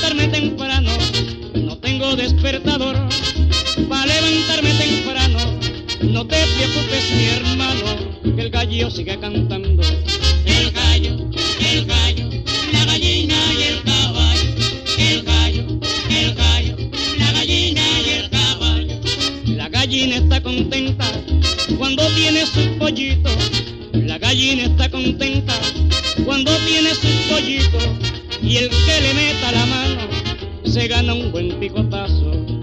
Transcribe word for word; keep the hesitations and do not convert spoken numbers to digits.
levantarme temprano, no tengo despertador. Para levantarme temprano, no te preocupes mi hermano, que el gallo sigue cantando. El gallo, el gallo, la gallina y el caballo. El gallo, el gallo, la gallina y el caballo. La gallina está contenta cuando tiene sus pollitos. La gallina está contenta cuando tiene sus pollitos. Y el que le meta la mano se gana un buen picotazo.